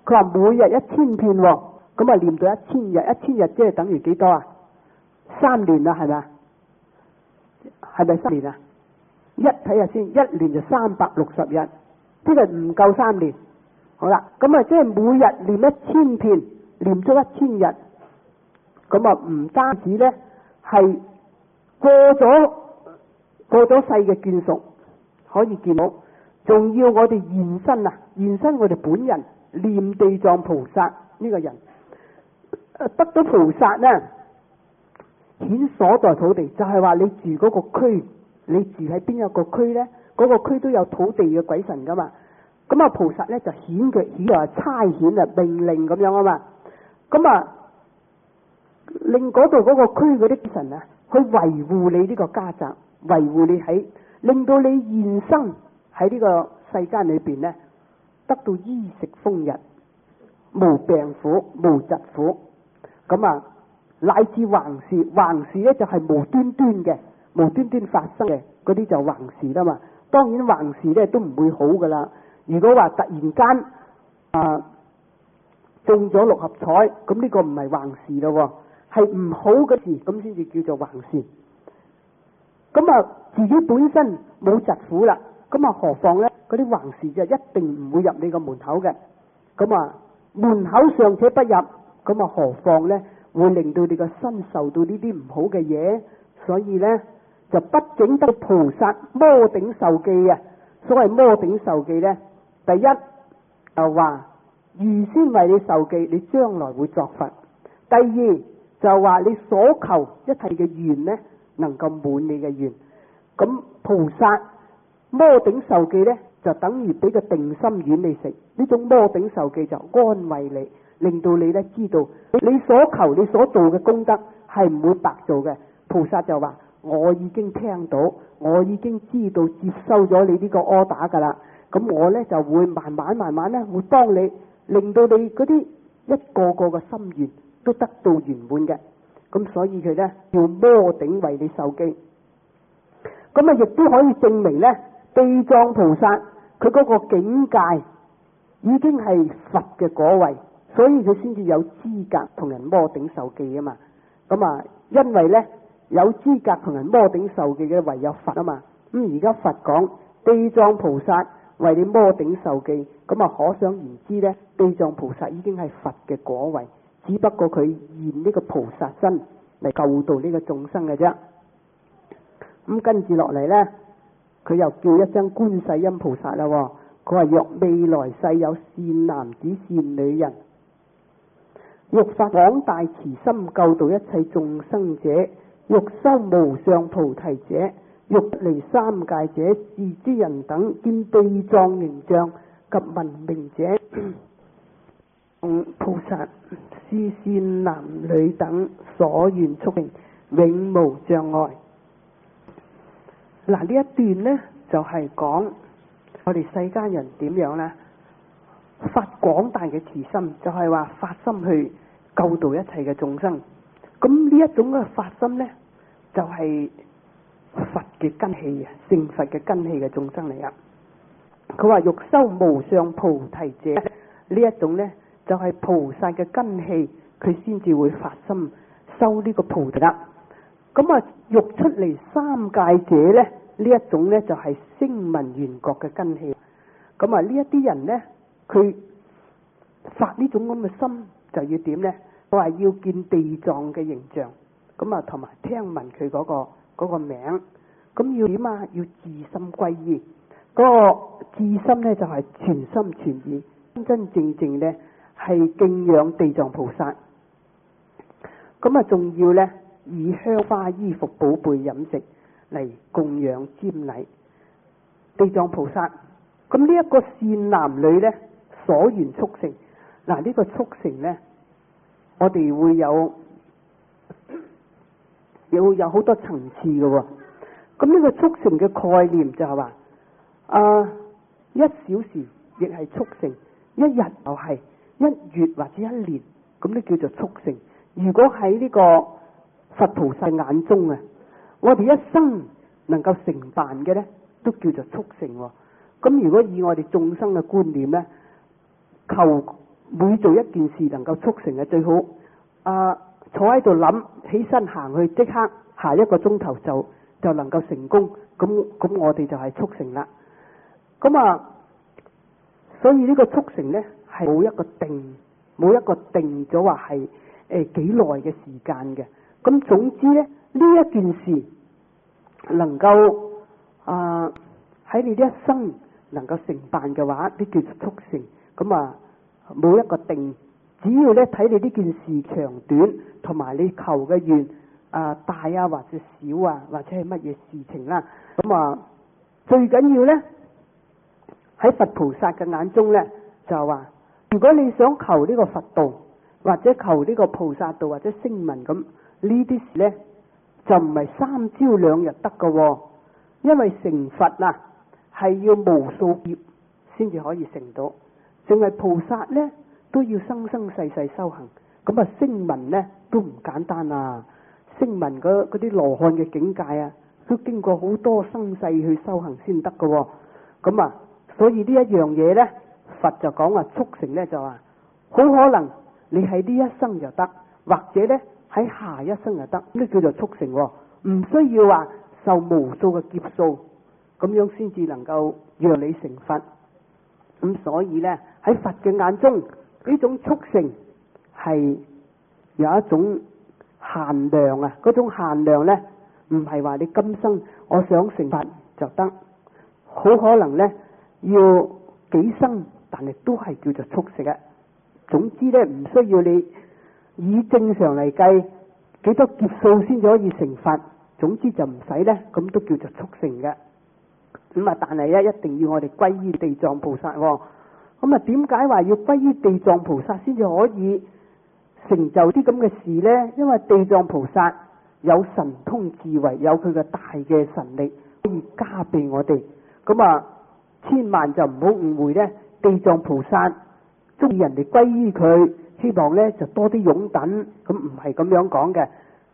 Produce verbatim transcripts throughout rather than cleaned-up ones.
佢話每日一千遍喎，咁啊念到一千日，一千日即係等於幾多啊？三年啦，係咪啊？係咪三年啊？一睇下先，一年就三百六十日，即係唔夠三年。好啦，咁啊即係每日念一千遍，念足一千日，咁啊唔單止咧係過咗過咗世嘅眷屬可以見到，仲要我哋現身啊，現身我哋本人念地藏菩薩呢個人，得到菩薩咧顯所在土地，就係話你住嗰個區，你住喺邊一個區咧，嗰個區都有土地嘅鬼神噶嘛。咁啊菩薩咧就顯佢顯又係差遣啊命令咁樣啊嘛。咁啊令嗰度嗰個區嗰啲神啊去維護你呢個家宅，維護你喺，令到你現生喺呢個世間裏邊咧得到衣食豐日，無病苦，無疾苦。咁啊乃至橫事，橫事咧就係無端端嘅，無端端發生嘅嗰啲就橫事啦嘛。當然橫事咧都唔會好噶啦。如果話突然間啊中咗六合彩，咁呢個唔係橫事咯，係唔好嘅事，咁先至叫做橫事。咁啊自己本身冇疾苦啦，咁啊何況咧嗰啲橫事就一定唔會入你個門口嘅。咁啊門口尚且不入，咁啊何況咧會令到你個身受到呢啲唔好嘅嘢。所以咧就不僅得菩薩摩頂受記啊。所謂摩頂受記咧，第一就話預先為你受記，你將來會作佛。第二就話你所求一切嘅願咧能夠滿你嘅願。咁菩薩摩頂受記咧就等於俾個定心丸你食，呢種摩頂受記就安慰你，令到你咧知道你所求你所做嘅功德係唔會白做嘅。菩薩就話我已經聽到，我已經知道接收咗你呢個 order 噶啦，咁我咧就會慢慢慢慢咧會幫你，令到你嗰啲一個個嘅心願都得到圓滿嘅。咁所以佢咧要摩頂為你受記。咁啊亦都可以證明咧地藏菩薩佢嗰個境界已經係佛嘅果位，所以佢先至有資格同人摩頂受記啊嘛。咁啊因為咧有資格同人摩頂受記嘅唯有佛啊嘛。咁而家佛講地藏菩薩為你摩頂受記，咁啊可想而知咧地藏菩薩已經係佛嘅果位，只不過佢現呢個菩薩身嚟救度呢個眾生嘅啫。咁跟住落嚟咧，佢又叫一聲觀世音菩薩啦。佢話若未來世有善男子善女人，欲發廣大慈心救度一切眾生者，欲修無上菩提者，欲離三界者，是之人等見地藏形象及聞名者，菩薩是善男女等所願速成，永無障礙。嗱，呢一段呢，就係、是、講我哋世間人點樣呢？發廣大嘅慈心，就係、是、話發心去救度一切嘅眾生。咁呢一種嘅發心呢，就係、是、佛嘅根器啊，成佛嘅根器嘅眾生嚟啊。佢話欲修無上菩提者，呢一種呢，就係、是、菩薩嘅根器，佢先至會發心修呢個菩提啦。咁啊，欲出嚟三界者咧，呢一種咧就係聲聞緣覺嘅根器。咁啊，呢一啲人咧，佢發呢種咁嘅心，就要點咧？佢話要見地藏嘅形象，咁啊，同埋聽聞佢嗰個嗰個名，咁要點啊？要自心歸依。嗰個自心咧就係全心全意，真真正正咧係敬仰地藏菩薩。咁啊，仲要咧。以香花衣服寶貝飲食嚟供養瞻禮地藏菩薩。咁呢一個善男女呢，所緣速成。嗱，呢個速成呢，我哋會有有有好多層次嘅喎。咁呢個速成嘅概念就係話，啊一小時亦係速成，一日又係，一月或者一年，咁呢叫做速成。如果喺呢個佛菩薩眼中啊，我哋一生能夠成辦嘅咧，都叫做速成。咁如果以我哋眾生嘅觀念咧，求每做一件事能夠促成嘅最好。啊，坐喺度諗，起身行去，即刻下一個鐘頭就就能夠成功。咁咁我哋就係促成啦。咁啊，所以呢個促成呢，係冇一個定，冇一個定咗話係誒幾耐嘅時間嘅。咁總之呢，呢一件事能夠啊喺你呢一生能夠成辦嘅話，呢叫做促成。咁啊冇一個定，只要咧睇你呢件事長短，同埋你求嘅願啊大啊或者小啊，或者係乜嘢事情啦。咁啊最緊要咧喺佛菩薩嘅眼中咧，就話如果你想求呢個佛道，或者求呢個菩薩道，或者聲聞咁呢啲事咧，就唔係三朝兩日得㗎。因為成佛啊係要無數劫先至可以成到，淨係菩薩咧都要生生世世修行。咁啊聲聞咧都唔簡單啊，聲聞嗰嗰啲羅漢嘅境界啊，都經過好多生世去修行先得㗎。咁啊所以呢一樣嘢咧，佛就講話促成咧，就話好可能你喺呢一生就得，或者咧喺下一生就得，呢叫做促成。唔需要話受無數嘅劫數，咁樣先至能夠讓你成佛。咁所以咧喺佛嘅眼中，呢種促成係有一種限量啊！嗰種限量咧，唔係話你今生我想成佛就得，好可能咧要幾生，但係都係叫做促成嘅。總之咧，唔需要你以正常嚟計幾多劫數先至可以成佛。總之就唔使咧，咁都叫做促成嘅。咁啊，但係咧一定要我哋歸依地藏菩薩。咁啊，點解話要歸依地藏菩薩先至可以成就啲咁嘅事呢？因為地藏菩薩有神通智慧，有佢嘅大嘅神力可以加俾我哋。咁啊，千萬就唔好誤會呢，地藏菩薩中意人哋歸依佢，希望呢就多啲擁躉。咁唔係咁樣講嘅。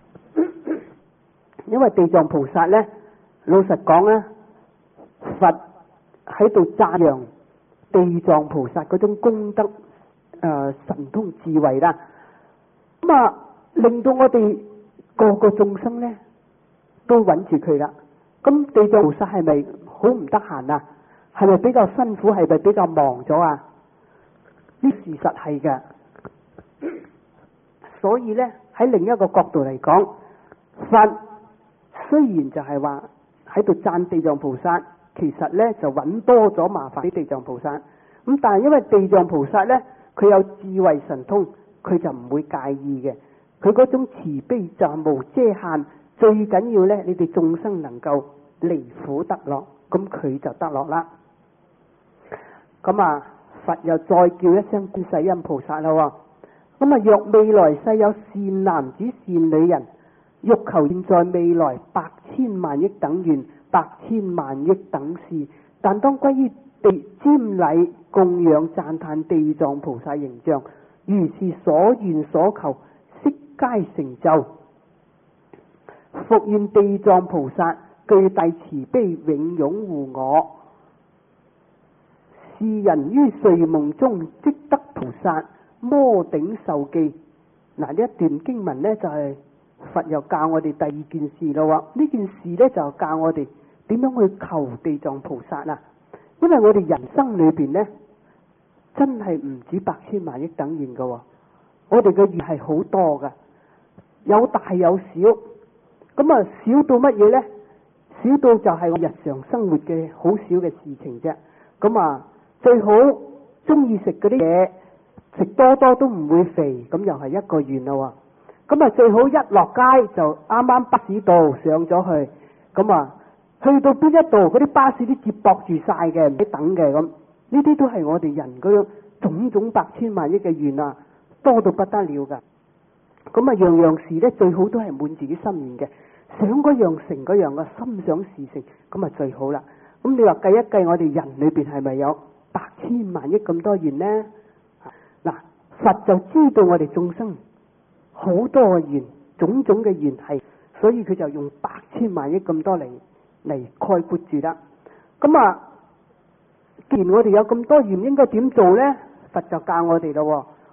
因為地藏菩薩咧，老實講咧，佛喺度讚揚地藏菩薩嗰種功德、誒、呃、神通智慧啦，咁啊令到我哋個個眾生咧都揾住佢啦。咁地藏菩薩係咪好唔得閒啊？係咪比較辛苦？係咪比較忙咗啊？呢事實係嘅。所以咧喺另一個角度嚟講，佛雖然就係話喺度讚地藏菩薩，其實咧就揾多咗麻煩俾地藏菩薩。咁但係因為地藏菩薩咧，佢有智慧神通，佢就唔會介意嘅。佢嗰種慈悲就係無遮限，最緊要咧，你哋眾生能夠離苦得樂，咁佢就得樂啦。咁啊，佛又再叫一聲觀世音菩薩啦。咁啊，若未來世有善男子善女人，欲求現在未來百千萬億等願，百千萬億等事，但當歸於地瞻禮供養讚歎地藏菩薩形象，如是所願所求悉皆成就。復願地藏菩薩具大慈悲，永擁護我。是人於睡夢中即得菩薩摩頂受記。嗱，呢一段經文呢，就係、是。佛又教我哋第二件事咯，呢件事呢，就教我哋點樣去求地藏菩薩啊！因為我哋人生裏邊呢，真係唔止百千萬億等願噶，我哋嘅願係好多噶，有大有小。咁啊，小到乜嘢呢？小到就係我日常生活嘅好少嘅事情啫。咁啊，最好中意食嗰啲嘢，食多多都唔會肥，咁又係一個願咯。咁啊，最好一落街就啱啱巴士道上咗去，咁啊去到邊一度嗰啲巴士都接駁住晒嘅，唔使等嘅。咁呢啲都係我哋人嗰種種種百千萬億嘅願啊，多到不得了噶。咁啊，樣樣事咧最好都係滿自己心願嘅，想嗰樣成嗰樣嘅，心想事成，咁啊最好啦。咁你話計一計，我哋人裏邊係咪有百千萬億咁多願呢？嗱，佛就知道我哋眾生好多嘅願，種種嘅願係，所以佢就用百千萬億咁多嚟嚟概括住啦。咁啊，既然我哋有咁多願，應該點做呢？佛就教我哋咯。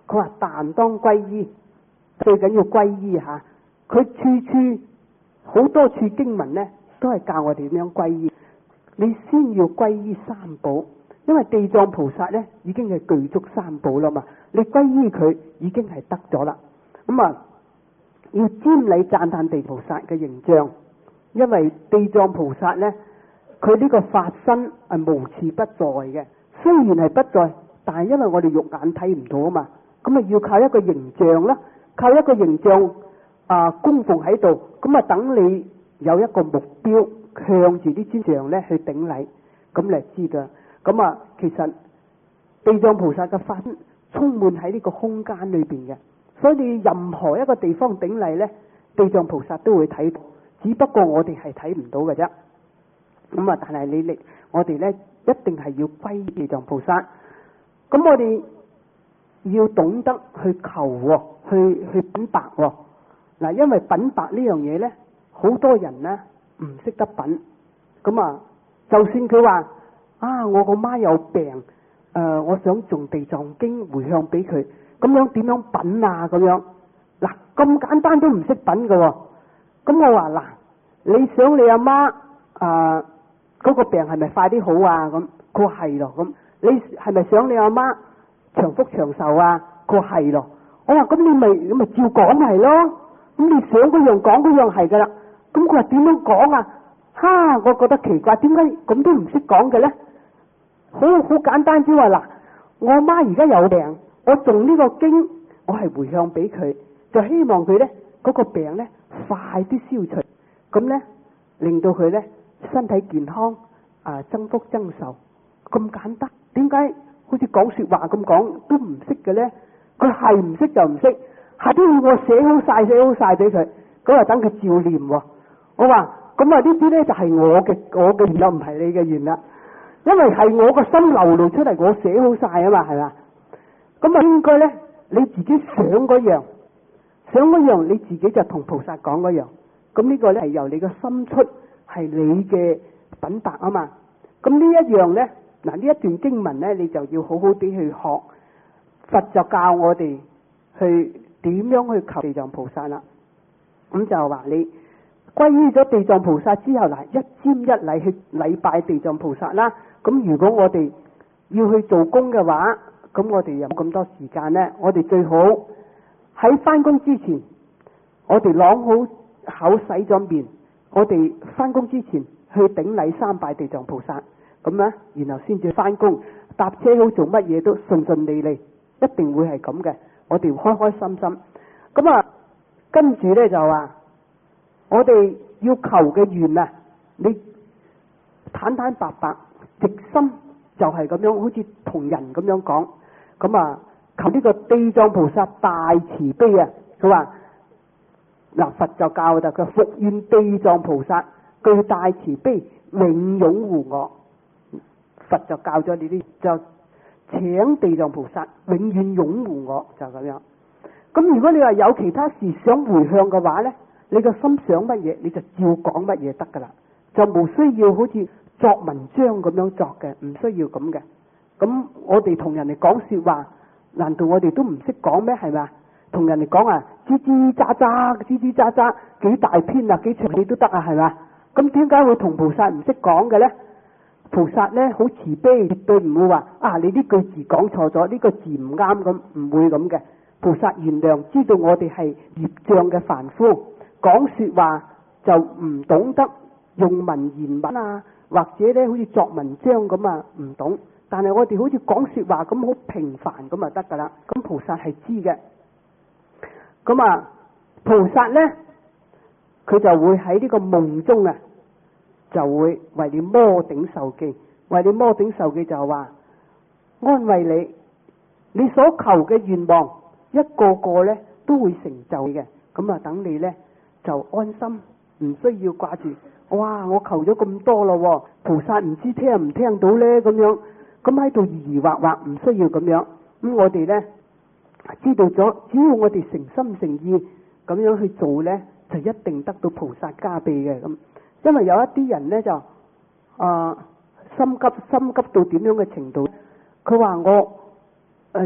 佢話但當歸依，最緊要歸依吓。佢處處好多處經文咧，都係教我哋點樣歸依。你先要歸依三寶，因為地藏菩薩咧已經係具足三寶啦嘛，你歸依佢已經係得咗啦。咁啊，要瞻禮讚歎地菩薩嘅形象，因為地藏菩薩咧，佢呢個法身係無處不在嘅。雖然係不在，但係因為我哋肉眼睇唔到啊嘛，咁啊要靠一個形象啦，靠一個形象啊供奉喺度，咁啊等你有一個目標向住啲尊像咧去頂禮，咁你就知道。咁啊，其實地藏菩薩嘅法身充滿喺呢個空間裏邊嘅，所以你任何一個地方頂禮咧，地藏菩薩都會睇到，只不過我哋係睇唔到嘅啫。咁啊，但係你力我哋咧一定係要歸地藏菩薩。咁我哋要懂得去求，去去稟白。嗱，因為稟白呢樣嘢咧，好多人咧唔識得稟。咁啊，就算佢話啊，我個媽有病，誒、呃，我想誦地藏經回向俾佢，咁樣點樣稟啊？咁樣嗱，咁簡單都唔識稟嘅。咁我話嗱，你想你阿媽啊嗰個病係咪快啲好啊？咁佢話係咯。咁你係咪想你阿媽長福長壽啊？佢話係咯。我話咁你咪咁咪照講係咯。咁你想嗰樣講嗰樣係噶啦。咁佢話點樣講啊？哈！我覺得奇怪，點解咁都唔識講嘅咧？好好簡單之話嗱，我阿媽而家有病，我誦呢個經，我係回向俾佢，就希望佢咧嗰個病咧快啲消除，咁咧令到佢咧身體健康啊，增福增壽，咁簡單。點解好似講說話咁講都唔識嘅咧？佢係唔識就唔識，係都要我寫好晒寫好晒俾佢，咁啊等佢照念喎。我話咁啊呢啲咧就係我嘅我嘅願啦，唔係你嘅願啦。因為係我個心流露出嚟，我寫好晒啊嘛，係嘛？咁啊應該咧，你自己想嗰樣，想嗰樣你自己就同菩薩講嗰樣。咁呢個咧係由你個心出，係你嘅稟白啊嘛。咁呢一樣咧，嗱呢一段經文咧，你就要好好啲去學。佛就教我哋去點樣去求地藏菩薩啦。咁就話你歸依咗地藏菩薩之後，嗱一瞻一禮去禮拜地藏菩薩啦。咁如果我哋要去做工嘅話，咁我哋有咁多時間呢，我哋最好喺翻工之前，我哋啷好口洗咗面，我哋翻工之前去頂禮三拜地藏菩薩，咁呢，然後先至翻工，搭車好做乜嘢都順順利利，一定會係咁嘅。我哋開開心心。咁啊，跟住呢就話，我哋要求嘅願啊，你坦坦白白。直心就係咁樣，好似同人咁樣講。咁啊，求呢個地藏菩薩大慈悲啊！佢話嗱，佛就教啦，佢復願地藏菩薩具大慈悲，永擁護我。佛就教咗你啲，就請地藏菩薩永遠擁護我，就咁樣。咁如果你話有其他事想回向嘅話呢，你個心想乜嘢，你就照講乜嘢得噶啦，就冇需要好似作文章咁樣作嘅，唔需要咁嘅。咁我哋同人哋講說話，難道我哋都唔識講咩？係咪？同人哋講啊，吱吱喳喳，吱吱喳喳，幾大篇啊，幾長氣都得啊，係咪？咁點解會同菩薩唔識講嘅呢？菩薩呢好慈悲，絕對唔會話啊，你呢句字講錯咗，呢個字唔啱咁，唔會咁嘅。菩薩原諒，知道我哋係業障嘅凡夫，講說話就唔懂得用文言文啊。或者咧，好似作文章咁啊，唔懂。但係我哋好似講說話咁，好平凡咁啊，得噶啦。咁菩薩係知嘅。咁啊，菩薩咧，佢就會喺呢個夢中啊，就會為你摩頂受記，為你摩頂受記就話安慰你，你所求嘅願望一個個咧都會成就嘅。咁啊，等你咧就安心，唔需要掛住。哇！我求咗咁多咯，菩薩唔知聽唔聽到呢？咁樣，咁喺度疑疑惑惑，唔需要咁樣。咁我哋呢，知道咗，只要我哋誠心誠意咁樣去做呢，就一定得到菩薩加被嘅。咁，因為有一啲人呢，就啊、呃、心急心急到點樣嘅程度？佢話我誒、呃、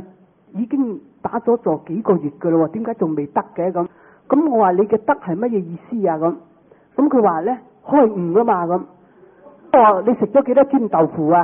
已經打咗坐幾個月噶啦，點解仲未得嘅咁？咁我話你嘅得係乜嘢意思啊？咁咁佢話咧開悟啊嘛咁。我話你食咗幾多煎豆腐啊？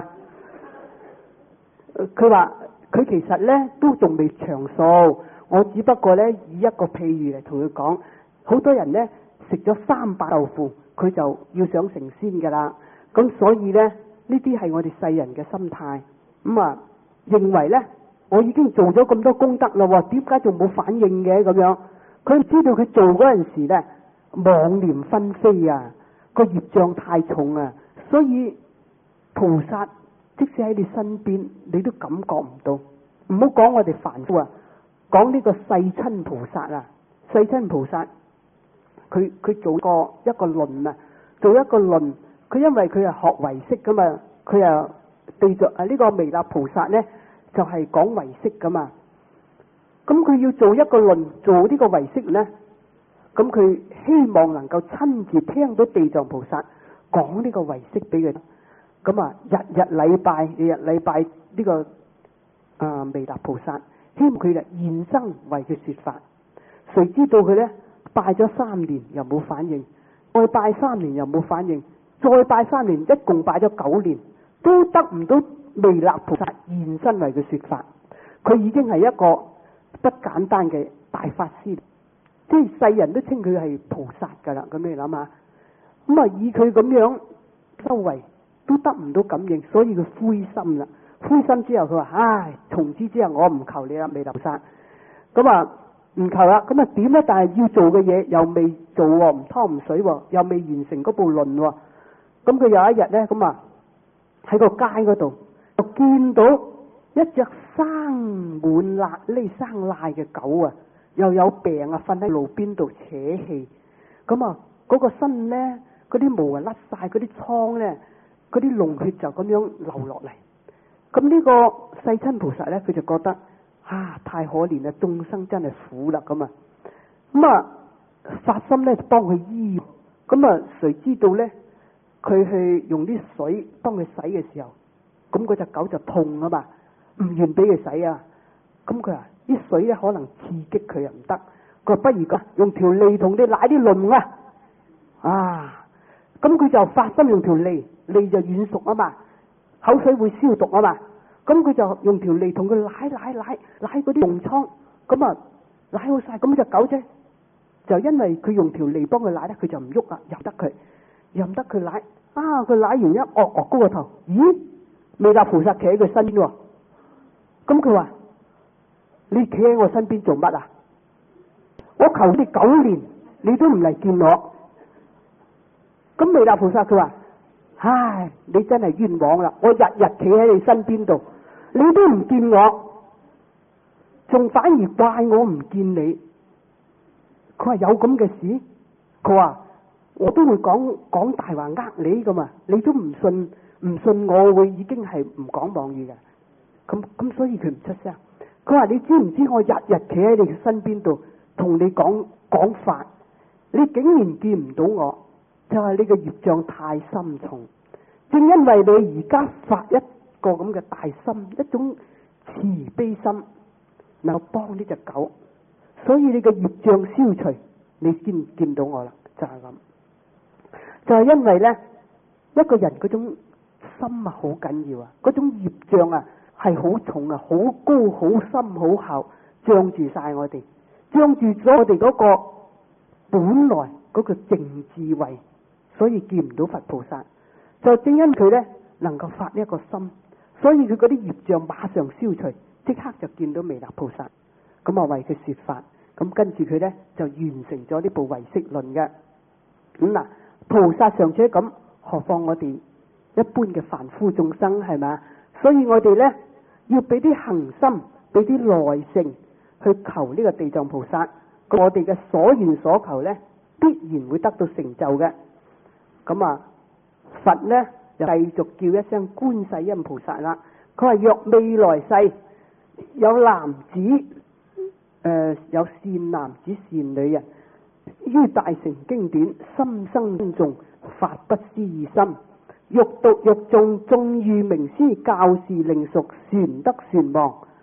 佢話佢其實咧都仲未長數，我只不過咧以一個譬喻嚟同佢講，好多人咧食咗三百豆腐，佢就要想成仙噶啦。咁所以咧呢啲係我哋世人嘅心態，咁啊認為咧我已經做咗咁多功德啦，點解仲冇反應嘅咁樣？佢知道佢做嗰陣時咧妄念紛飛啊，個業障太重啊，所以菩薩即使喺你身邊，你都感覺唔到。唔好講我哋凡夫啊，講呢個世親菩薩啊，世親菩薩佢佢做過一個論啊，做一個論，佢因為佢係學唯識噶嘛，佢又對着啊呢個彌勒菩薩咧就係、是、講唯識噶嘛。咁佢要做一個論，做呢個唯識咧，咁佢希望能夠親自聽到地藏菩薩講呢個唯識俾佢。咁啊，日日禮拜，日日禮拜呢、這個啊彌勒菩薩，希望佢嚟現身為佢說法。誰知道佢咧拜咗三年又冇反應，再拜三年又冇反應，再拜三年，一共拜咗九年，都得唔到彌勒菩薩現身為佢說法。佢已經係一個不簡單嘅大法師，即係世人都稱佢係菩薩噶啦。咁你諗下，咁啊以佢咁樣修為都得唔到感應，所以佢灰心啦。灰心之後佢話：唉，從此之後我唔求你啦，彌勒菩薩。咁啊唔求啦，咁啊點咧？但係要做嘅嘢又未做，唔湯唔水，又未完成嗰部論。咁佢有一日咧，咁啊喺個街嗰度就見到一隻生滿瘌痢生瘌嘅狗啊，又有病啊，瞓喺路邊度扯氣。咁啊嗰個身咧，嗰啲毛啊甩晒，嗰啲瘡咧，嗰啲膿血就咁樣流落嚟。咁呢個世親菩薩咧，佢就覺得啊太可憐啦，眾生真係苦啦咁啊。咁啊發心咧幫佢醫。咁啊誰知道咧，佢去用啲水幫佢洗嘅時候，咁嗰隻狗就痛啊嘛，唔願俾佢洗啊。咁佢話啲水咧可能刺激佢又唔得，佢話不如咁用條脷同你舐啲膿啊。啊，咁佢就發心用條脷，脷就軟熟啊嘛，口水會消毒啊嘛。咁佢就用條脷同佢舐舐舐舐嗰啲膿瘡，咁啊舐好晒。咁隻狗啫，就因為佢用條脷幫佢舐咧，佢就唔喐啊，任得佢，任得佢舐。啊，佢舐完一惡惡高個頭，咦？彌勒菩薩企喺佢身邊喎。咁佢話：你企喺我身邊做乜啊？我求你九年，你都唔嚟見我。咁彌勒菩薩佢話：唉，你真係冤枉啦！我日日企喺你身邊度，你都唔見我，仲反而怪我唔見你。佢話有咁嘅事？佢話我都會講講大話呃你噶嘛，你都唔信，唔信我會已經係唔講妄語嘅。咁咁所以佢唔出聲。佢話你知唔知我日日企喺你身邊度同你講講法，你竟然見唔到我，就係你嘅業障太深重。正因為你而家發一個咁嘅大心，一種慈悲心，能夠幫呢隻狗，所以你嘅業障消除，你先見到我啦，就係咁。就係因為咧，一個人嗰種心啊好緊要啊，嗰種業障啊係好重啊，好高好深好厚，障住晒我哋，障住咗我哋嗰個本來嗰個淨智慧，所以見唔到佛菩薩。就正因佢咧能夠發呢一個心，所以佢嗰啲業障馬上消除，即刻就見到彌勒菩薩，咁啊為佢說法，咁跟住佢咧就完成咗呢部唯識論嘅。咁嗱，菩薩尚且咁，何況我哋一般嘅凡夫眾生係咪？所以我哋咧要俾啲恒心，俾啲耐性去求呢個地藏菩薩，我哋嘅所願所求咧必然會得到成就嘅。咁啊佛咧就繼續叫一聲觀世音菩薩啦。佢話若未來世有男子誒、呃、有善男子善女人，於大乘經典心生尊重，發不思議心，欲讀欲誦，縱遇名師教示令熟，傳得傳忘，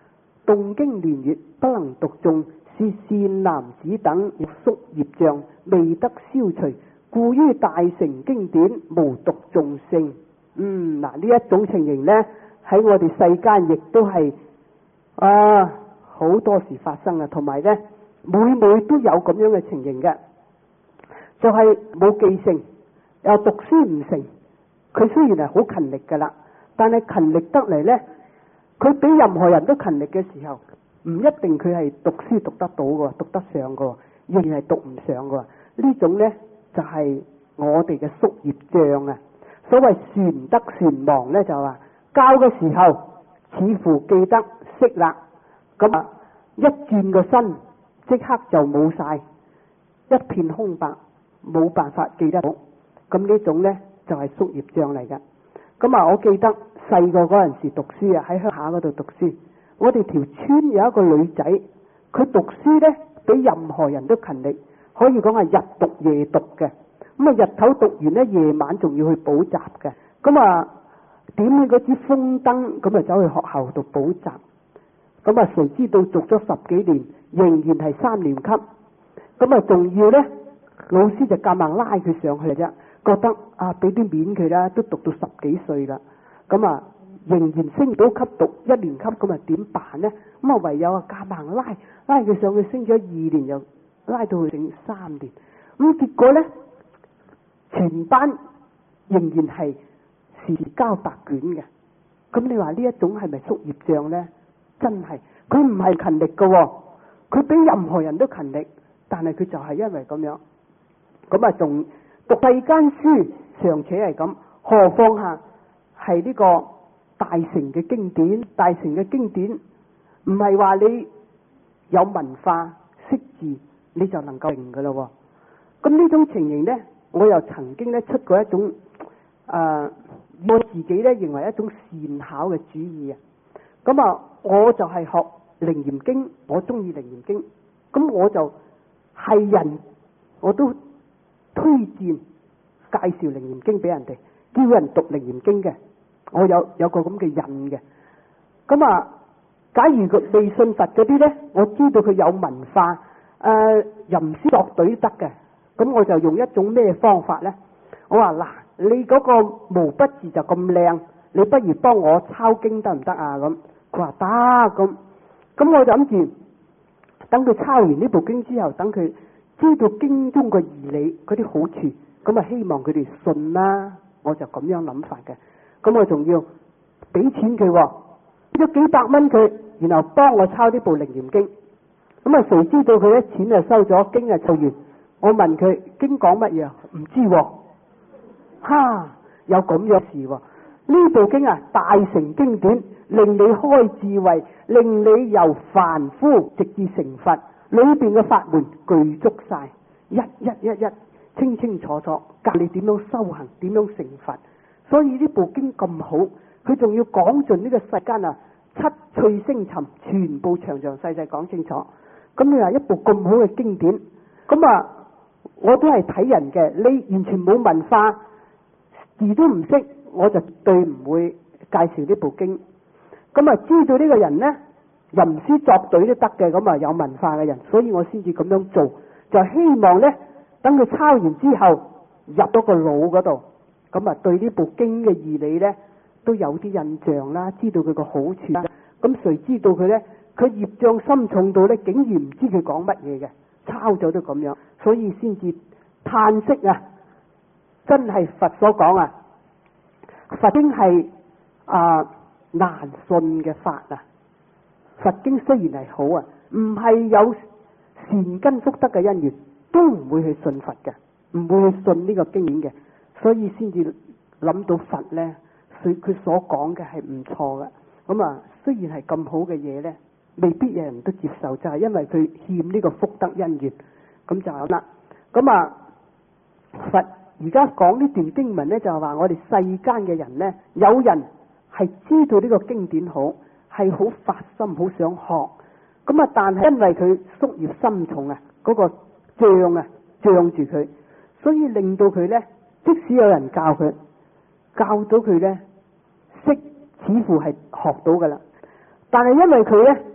動經年月不能讀誦，是善男子等宿業障未得消除，故於大乘經典無讀誦性。嗯，嗱，呢一種情形呢，喺我哋世間亦都係啊好多時發生啊，同埋呢每每都有咁樣嘅情形嘅，就係冇記性，又讀書唔成。佢雖然係好勤力噶啦，但係勤力得嚟呢，佢比任何人都勤力嘅時候，唔一定佢係讀書讀得到嘅，讀得上嘅，仍然係讀唔上嘅。呢種呢，就係、是、我哋嘅宿業障啊。所謂船得船亡呢，就話教嘅時候似乎記得識啦，咁啊一轉個身即刻就冇晒，一片空白，冇辦法記得到。咁呢種呢，就係、是、宿業障嚟嘅。咁啊，我記得細個嗰陣時讀書啊，喺鄉下嗰度讀書，我哋條村有一個女仔，佢讀書呢，比任何人都勤力，可以講係日讀夜讀嘅。咁啊，日頭讀完呢，夜晚仲要去補習嘅。咁啊，點起嗰支風燈，咁啊走去學校度補習。咁啊，誰知道讀咗十幾年，仍然係三年級。咁啊，仲要呢，老師就夾硬拉佢上去啫，覺得啊，俾啲面佢啦，都讀到十幾歲啦。咁啊，仍然升唔到級，讀一年級，咁啊點辦呢？咁啊，唯有啊夾硬拉，拉佢上去，升咗二年，又拉到去整三年。咁結果呢，全班仍然係時交白卷嘅。咁你話呢一種係咪宿業障呢？真係，佢唔係勤力嘅，佢比任何人都勤力，但係佢就係因為咁樣，咁啊仲讀世間書尚且係咁，何況下係呢個大乘嘅經典？大乘嘅經典唔係話你有文化識字你就能夠明嘅咯。咁呢種情形呢，我又曾經咧出過一種誒、呃，我自己咧認為一種善巧嘅主意啊。咁啊，我就係學楞嚴經，我中意楞嚴經，咁我就係人我都推薦介紹楞嚴經俾人哋，叫人讀楞嚴經嘅。我有有個咁嘅印嘅。咁啊，假如佢未信佛嗰啲咧，我知道佢有文化，誒、呃，吟詩作對得嘅。咁我就用一種咩方法呢？我話嗱，你嗰個毛筆字就咁靚，你不如幫我抄經得唔得啊？咁佢話得，咁咁我就諗住等佢抄完呢部經之後，等佢知道經中嘅義理嗰啲好處，咁啊希望佢哋信啦。我就咁樣諗法嘅。咁我仲要俾錢佢，俾咗幾百蚊佢，然後幫我抄呢部楞嚴經。咁啊，誰知道佢一錢就收咗，經就湊完。我問佢經講乜嘢？唔知喎，哈，有咁樣事喎。呢部經啊，大乘經典，令你開智慧，令你由凡夫直至成佛，裏邊嘅法門具足晒，一一一一清清楚楚，教你點樣修行，點樣成佛。所以呢部經咁好，佢仲要講盡呢個世間啊七趣聲塵，全部詳詳細細講清楚。咁你話一部咁好嘅經典，咁啊〜我都係睇人嘅，你完全冇文化，字都唔識，我就絕對唔會介紹呢部經。咁啊，知道呢個人呢，吟詩作對都得嘅，咁啊有文化嘅人，所以我先至咁樣做，就希望呢，等佢抄完之後入到個腦嗰度，咁啊對呢部經嘅義理呢都有啲印象啦，知道佢個好處啦。咁誰知道佢呢？佢業障深重到呢，竟然唔知佢講乜嘢嘅。抄咗都咁樣，所以先至嘆息啊！真係佛所講啊，佛經係啊難信嘅法啊。佛經雖然係好啊，唔係有善根福德嘅因緣，都唔會去信佛嘅，唔會去信呢個經典嘅，所以先至諗到佛呢，佢佢所講嘅係唔錯嘅。咁啊，雖然係咁好嘅嘢呢，未必有人都接受，就係、是、因為佢欠呢個福德因緣，咁就有啦。咁啊，佛而家講呢段經文呢，就係話我哋世間嘅人呢，有人係知道呢個經典好，係好發心，好想學。咁啊，但係因為佢宿業深重啊，嗰、那個障啊障住佢，所以令到佢呢，即使有人教佢，教到佢呢，識似乎係學到噶啦，但係因為佢呢，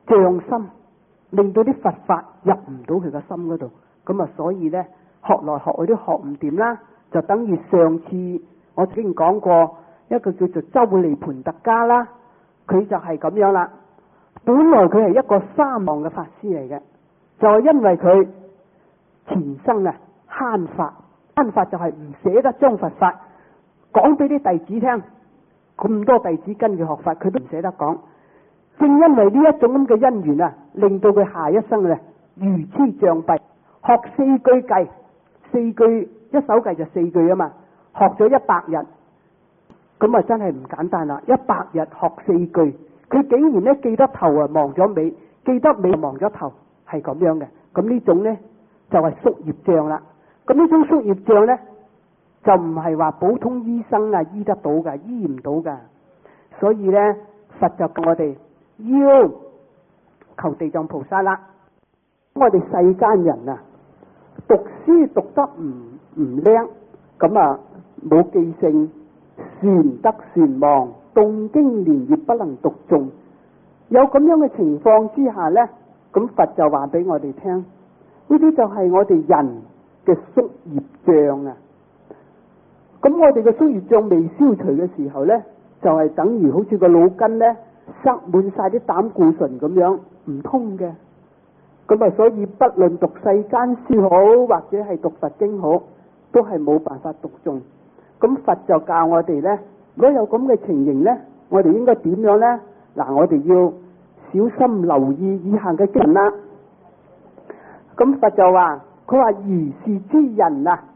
障心，令到啲佛法入唔到佢個心嗰度。咁啊，所以咧學來學去都學唔掂啦。就等於上次我曾經講過一個叫做周利盤特家啦，佢就係咁樣啦。本來佢係一個三王嘅法師嚟嘅，就係因為佢前生啊慳法，慳法就係唔捨得將佛法講俾啲弟子聽，咁多弟子跟住學法，佢都唔捨得講。正因為呢一種咁嘅因緣啊，令到佢下一生咧如痴像斃，學四句偈，四句一首偈就四句啊嘛，學咗一百日，咁啊真係唔簡單啦！一百日學四句，佢竟然咧記得頭啊忘咗尾，記得尾忘咗頭，係咁樣嘅。咁呢種咧就係宿業障啦。咁呢種宿業障咧就唔係話普通醫生啊醫得到噶，醫唔到噶。所以咧佛就教我哋要求地藏菩薩啦。我哋世間人啊，讀書讀得唔唔叻，咁啊冇記性，船得船亡，動經連葉不能讀誦。有咁樣嘅情況之下呢，咁佛就話俾我哋聽，呢啲就係我哋人嘅宿業障啊。咁我哋嘅宿業障未消除嘅時候呢，就係、是、等於好似個腦筋呢塞滿晒啲膽固醇咁樣唔通嘅。咁啊，所以不論讀世間書好，或者係讀佛經好，都係冇辦法讀誦。咁佛就教我哋呢，如果有咁嘅情形呢，我哋應該點樣呢？嗱，我哋要小心留意以下嘅經文啦。咁佛就話，佢話如是之人啊，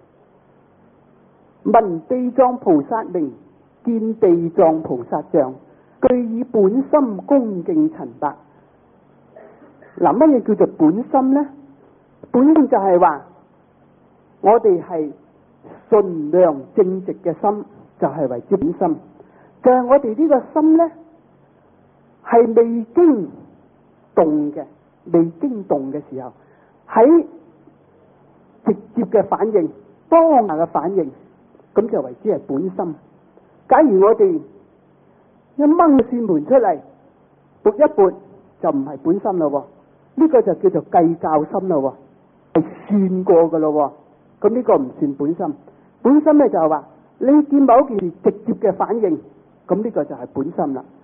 聞地藏菩薩名，見地藏菩薩像，具以本心恭敬陳白。嗱，乜嘢叫做本心呢？本心就係話我哋係純良正直嘅心，就係、是、為之本心。就係、是、我哋呢個心呢，係未經動嘅，未經動嘅時候，喺直接嘅反應，當下嘅反應，咁就為之係本心。假如我哋一掹扇門出嚟，撥一撥，就唔係本心咯。呢個就叫做計較心咯，係算過噶咯。咁呢個唔算本心。本心咧就係話你見某件事直接嘅反應，咁呢個就係本心啦。